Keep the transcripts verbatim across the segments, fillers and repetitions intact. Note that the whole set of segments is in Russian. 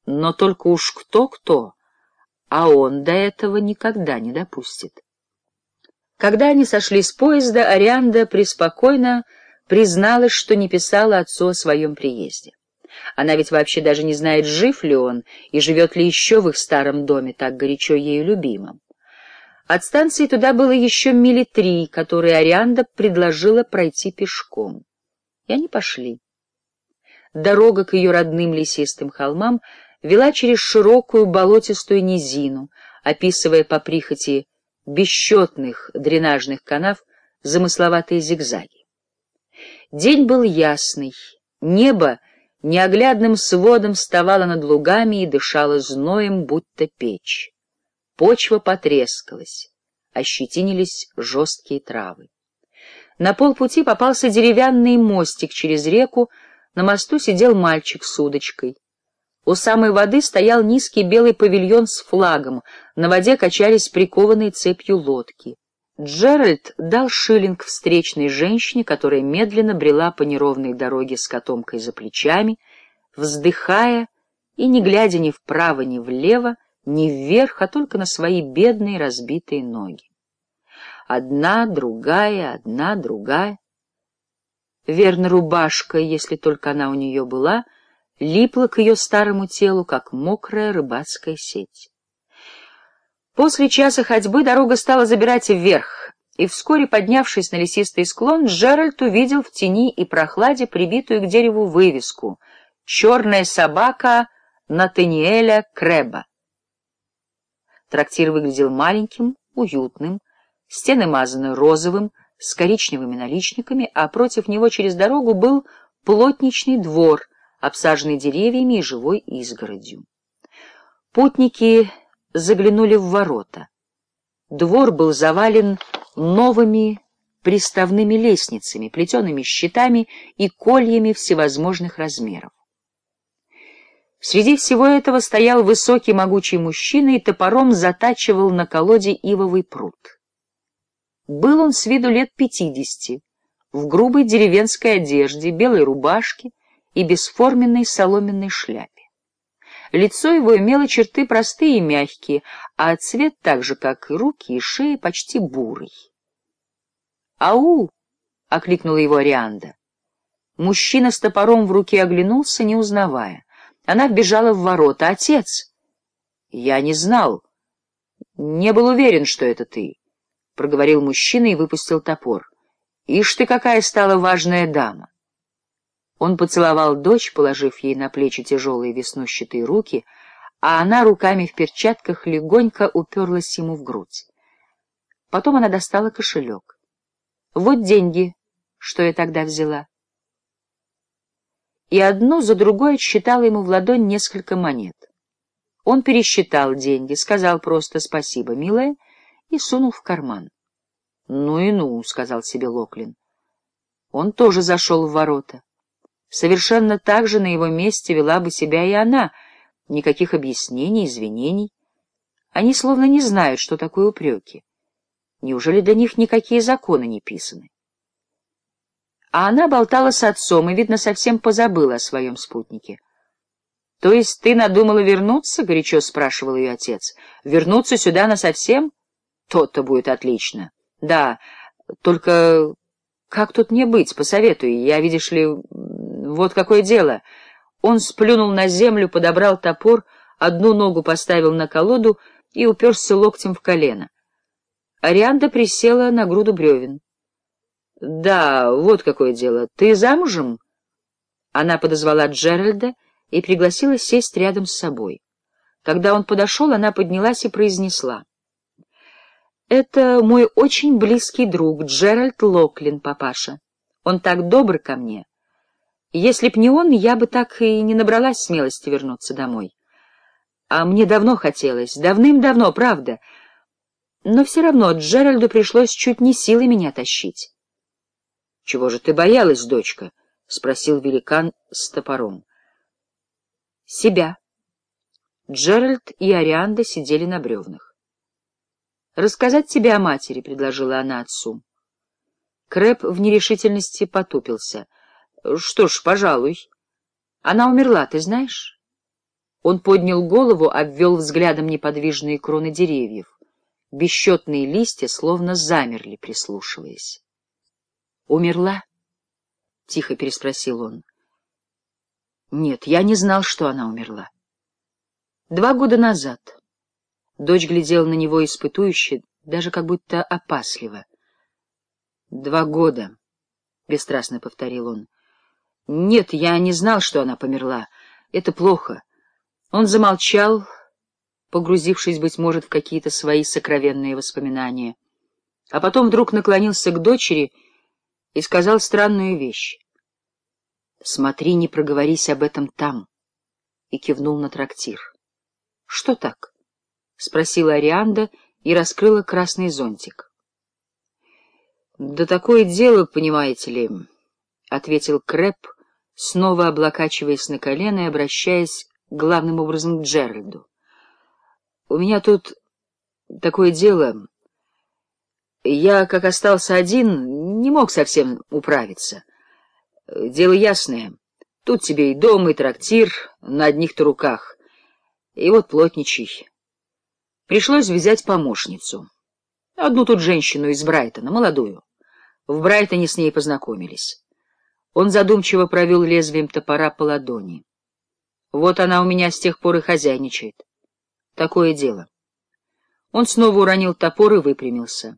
Но только уж кто-кто, а он до этого никогда не допустит. Когда они сошли с поезда, Орианда преспокойно призналась, что не писала отцу о своем приезде. Она ведь вообще даже не знает, жив ли он и живет ли еще в их старом доме, так горячо ею любимом. От станции туда было еще мили три, которые Орианда предложила пройти пешком. И они пошли. Дорога к ее родным лесистым холмам вела через широкую болотистую низину, описывая по прихоти бесчетных дренажных канав замысловатые зигзаги. День был ясный, небо неоглядным сводом вставало над лугами и дышало зноем, будто печь. Почва потрескалась, ощетинились жесткие травы. На полпути попался деревянный мостик через реку, на мосту сидел мальчик с удочкой. У самой воды стоял низкий белый павильон с флагом, на воде качались прикованные цепью лодки. Джеральд дал шиллинг встречной женщине, которая медленно брела по неровной дороге с котомкой за плечами, вздыхая и не глядя ни вправо, ни влево, ни вверх, а только на свои бедные разбитые ноги. Одна, другая, одна, другая. Верно, рубашка, если только она у нее была, липла к ее старому телу, как мокрая рыбацкая сеть. После часа ходьбы дорога стала забирать вверх, и вскоре, поднявшись на лесистый склон, Джеральд увидел в тени и прохладе прибитую к дереву вывеску «Черная собака Натаниэля Крэба». Трактир выглядел маленьким, уютным, стены мазаны розовым, с коричневыми наличниками, а против него через дорогу был плотничный двор, обсаженный деревьями и живой изгородью. Путники заглянули в ворота. Двор был завален новыми приставными лестницами, плетеными щитами и кольями всевозможных размеров. Среди всего этого стоял высокий могучий мужчина и топором затачивал на колоде ивовый пруд. Был он с виду лет пятидесяти, в грубой деревенской одежде, белой рубашке и бесформенной соломенной шляпе. Лицо его имело черты простые и мягкие, а цвет, так же, как и руки и шея, почти бурый. «Ау!» — окликнула его Орианда. Мужчина с топором в руке оглянулся, не узнавая. Она вбежала в ворота. «Отец!» «Я не знал. Не был уверен, что это ты», — проговорил мужчина и выпустил топор. «Ишь ты, какая стала важная дама!» Он поцеловал дочь, положив ей на плечи тяжелые веснущатые руки, а она руками в перчатках легонько уперлась ему в грудь. Потом она достала кошелек. «Вот деньги, что я тогда взяла». И одну за другой отсчитала ему в ладонь несколько монет. Он пересчитал деньги, сказал просто «спасибо, милая», и сунул в карман. «Ну и ну», — сказал себе Локлин. Он тоже зашел в ворота. Совершенно так же на его месте вела бы себя и она. Никаких объяснений, извинений. Они словно не знают, что такое упреки. Неужели для них никакие законы не писаны? А она болтала с отцом и, видно, совсем позабыла о своем спутнике. — То есть ты надумала вернуться? — горячо спрашивал ее отец. — Вернуться сюда насовсем? То-то будет отлично. Да, только как тут мне быть, посоветуй. Я, видишь ли... Вот какое дело. Он сплюнул на землю, подобрал топор, одну ногу поставил на колоду и уперся локтем в колено. Орианда присела на груду бревен. — Да, вот какое дело. Ты замужем? Она подозвала Джеральда и пригласила сесть рядом с собой. Когда он подошел, она поднялась и произнесла: — Это мой очень близкий друг Джеральд Локлин, папаша. Он так добр ко мне. Если б не он, я бы так и не набралась смелости вернуться домой. А мне давно хотелось, давным-давно, правда. Но все равно Джеральду пришлось чуть не силой меня тащить. — Чего же ты боялась, дочка? — спросил великан с топором. — Себя. Джеральд и Орианда сидели на бревнах. — Рассказать тебе о матери, — предложила она отцу. Крэб в нерешительности потупился. — Что ж, пожалуй. Она умерла, ты знаешь? Он поднял голову, обвел взглядом неподвижные кроны деревьев. Бесчетные листья словно замерли, прислушиваясь. «Умерла?» — тихо переспросил он. «Нет, я не знал, что она умерла. Два года назад». Дочь глядела на него испытующе, даже как будто опасливо. «Два года», — бесстрастно повторил он. «Нет, я не знал, что она померла. Это плохо». Он замолчал, погрузившись, быть может, в какие-то свои сокровенные воспоминания, а потом вдруг наклонился к дочери и сказал странную вещь. «Смотри, не проговорись об этом там», и кивнул на трактир. «Что так?» — спросила Арианда и раскрыла красный зонтик. «Да такое дело, понимаете ли», — ответил Крэб, снова облокачиваясь на колено и обращаясь главным образом к Джеральду. «У меня тут такое дело. Я, как остался один, не мог совсем управиться. Дело ясное. Тут тебе и дом, и трактир на одних-то руках. И вот плотничий. Пришлось взять помощницу. Одну тут женщину из Брайтона, молодую. В Брайтоне с ней познакомились». Он задумчиво провел лезвием топора по ладони. «Вот она у меня с тех пор и хозяйничает. Такое дело». Он снова уронил топор и выпрямился.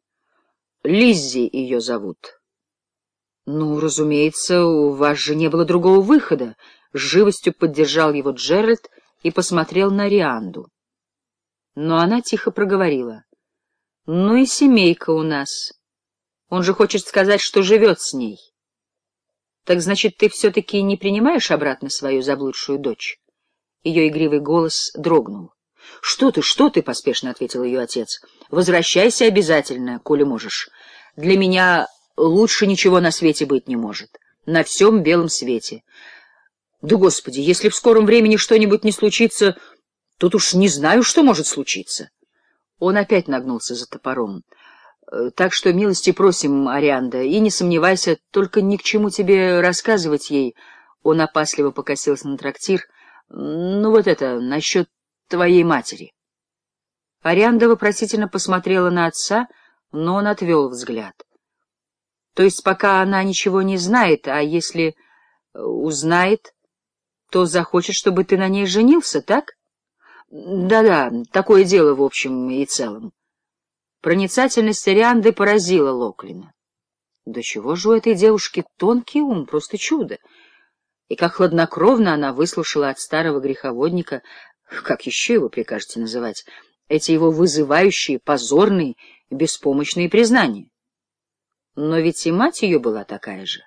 «Лиззи ее зовут». «Ну, разумеется, у вас же не было другого выхода», — с живостью поддержал его Джеральд и посмотрел на Рианду. Но она тихо проговорила. «Ну и семейка у нас. Он же хочет сказать, что живет с ней». «Так значит, ты все-таки не принимаешь обратно свою заблудшую дочь?» Ее игривый голос дрогнул. «Что ты, что ты?» — поспешно ответил ее отец. «Возвращайся обязательно, коли можешь. Для меня лучше ничего на свете быть не может. На всем белом свете. Да, Господи, если в скором времени что-нибудь не случится, тут уж не знаю, что может случиться». Он опять нагнулся за топором. «Так что милости просим, Арианда, и не сомневайся, только ни к чему тебе рассказывать ей». Он опасливо покосился на трактир. «Ну вот это, насчет твоей матери». Арианда вопросительно посмотрела на отца, но он отвел взгляд. «То есть пока она ничего не знает, а если узнает, то захочет, чтобы ты на ней женился, так?» «Да-да, такое дело в общем и целом». Проницательность Арианды поразила Локлина. Да чего же у этой девушки тонкий ум, просто чудо! И как хладнокровно она выслушала от старого греховодника, как еще его прикажете называть, эти его вызывающие, позорные, беспомощные признания. Но ведь и мать ее была такая же.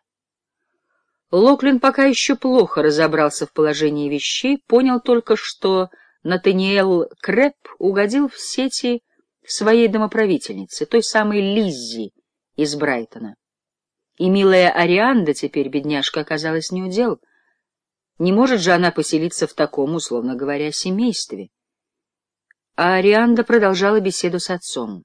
Локлин пока еще плохо разобрался в положении вещей, понял только, что Натаниэл Крэб угодил в сети своей домоправительницы, той самой Лиззи из Брайтона. И милая Арианда теперь, бедняжка, оказалась неудел. Не может же она поселиться в таком, условно говоря, семействе. А Арианда продолжала беседу с отцом.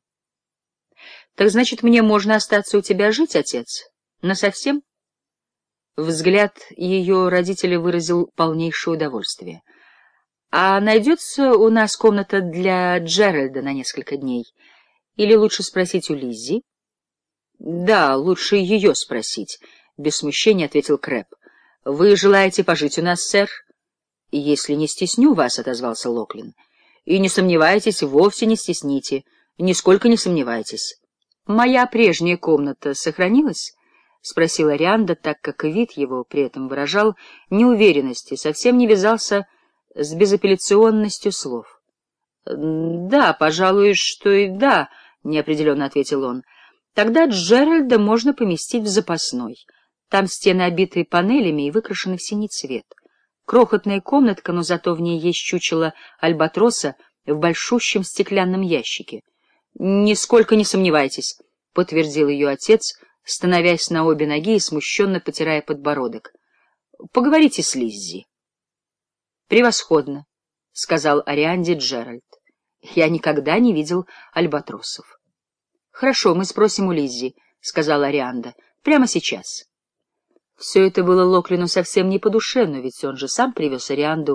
— Так значит, мне можно остаться у тебя жить, отец? Насовсем? Взгляд ее родителя выразил полнейшее удовольствие. «А найдется у нас комната для Джеральда на несколько дней? Или лучше спросить у Лиззи?» «Да, лучше ее спросить», — без смущения ответил Крэб. «Вы желаете пожить у нас, сэр?» «Если не стесню вас», — отозвался Локлин. «И не сомневайтесь, вовсе не стесните, нисколько не сомневайтесь». «Моя прежняя комната сохранилась?» — спросила Арианда, так как вид его при этом выражал неуверенность и совсем не вязался с безапелляционностью слов. — Да, пожалуй, что и да, — неопределенно ответил он. — Тогда Джеральда можно поместить в запасной. Там стены обиты панелями и выкрашены в синий цвет. Крохотная комнатка, но зато в ней есть чучело альбатроса в большущем стеклянном ящике. — Нисколько не сомневайтесь, — подтвердил ее отец, становясь на обе ноги и смущенно потирая подбородок. — Поговорите с Лиззи. «Превосходно», — сказал Арианде Джеральд. «Я никогда не видел альбатросов». «Хорошо, мы спросим у Лиззи», — сказала Арианда. «Прямо сейчас». Все это было Локлину совсем не по душе, но ведь он же сам привез Арианду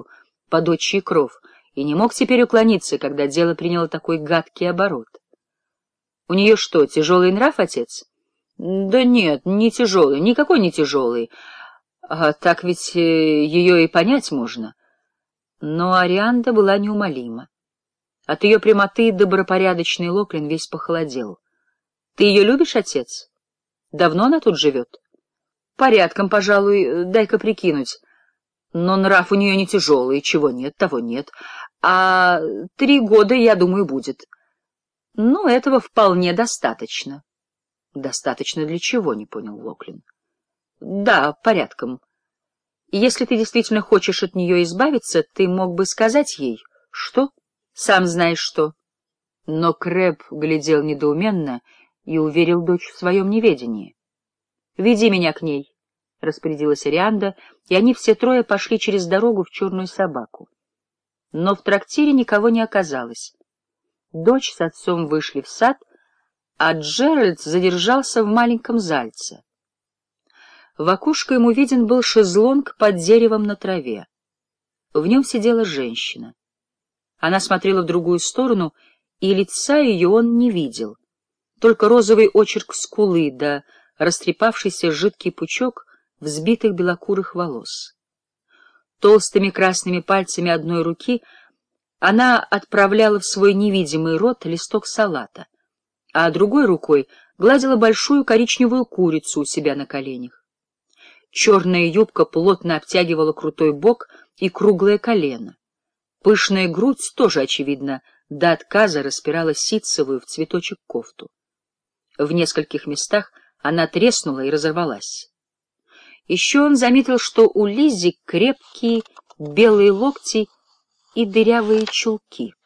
под отчий кров и не мог теперь уклониться, когда дело приняло такой гадкий оборот. — У нее что, тяжелый нрав, отец? — Да нет, не тяжелый, никакой не тяжелый. А так ведь ее и понять можно. Но Орианда была неумолима. От ее прямоты добропорядочный Локлин весь похолодел. — Ты ее любишь, отец? Давно она тут живет? — Порядком, пожалуй, дай-ка прикинуть. Но нрав у нее не тяжелый, чего нет, того нет. А три года, я думаю, будет. Ну, этого вполне достаточно. — Достаточно для чего, — не понял Локлин. — Да, порядком. Если ты действительно хочешь от нее избавиться, ты мог бы сказать ей. — Что? Сам знаешь что. Но Крэбб глядел недоуменно и уверил дочь в своем неведении. — Веди меня к ней, — распорядилась Орианда, и они все трое пошли через дорогу в Черную собаку. Но в трактире никого не оказалось. Дочь с отцом вышли в сад, а Джеральд задержался в маленьком зальце. В окошко ему виден был шезлонг под деревом на траве. В нем сидела женщина. Она смотрела в другую сторону, и лица ее он не видел. Только розовый очерк скулы да растрепавшийся жидкий пучок взбитых белокурых волос. Толстыми красными пальцами одной руки она отправляла в свой невидимый рот листок салата, а другой рукой гладила большую коричневую курицу у себя на коленях. Черная юбка плотно обтягивала крутой бок и круглое колено. Пышная грудь тоже, очевидно, до отказа распирала ситцевую в цветочек кофту. В нескольких местах она треснула и разорвалась. Еще он заметил, что у Лиззи крепкие белые локти и дырявые чулки.